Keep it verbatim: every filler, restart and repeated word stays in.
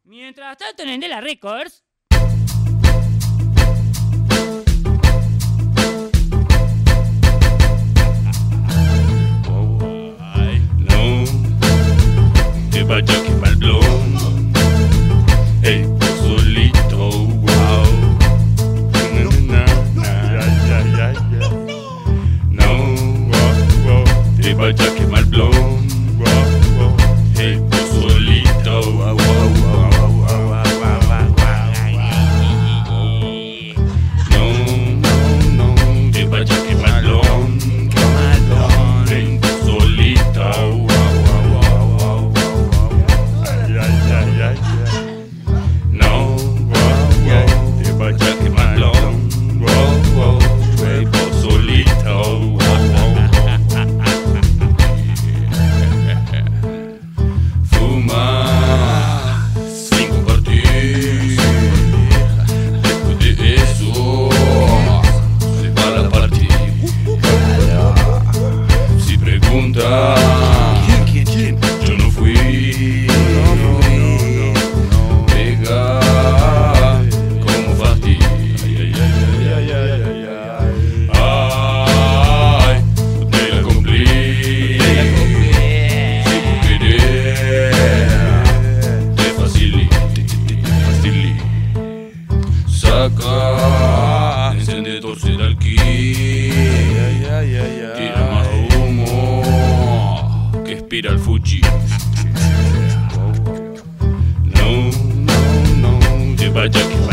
Mientras tanto en Endela Records... No, te vaya a quemar el blon. Hey, solito, wow. No, na, na, ya, ya, ya. No, wow, wow. Te vaya a quemar el blon. Wow, wow. Hey, solito, wow, wow, wow, wow, wow, wow, wow, wow. No, no, no, te vaya a quemar el blon. Quemar el blon. Hey, solito, wow, wow, wow, wow, wow. Ay, ay, ay, ay, ay. No, wow, wow, te vaya a quemar el blon. Wow, wow, hey, solito, wow, wow, wow. Fuma sin compartir. Después de eso se va a la party. Si pregunta ¿quién, quién, quién? Yo no fui. No, no, no, no. Pega como Fati. Ay, ay, ay, ay, ay, ay, ay. Ay, no te la cumplí. Si tú querés te facilito, te facilito. Saca encendedor de alquil. Tira más humo que expira el Fuji. No, no, no, te vaya a quemar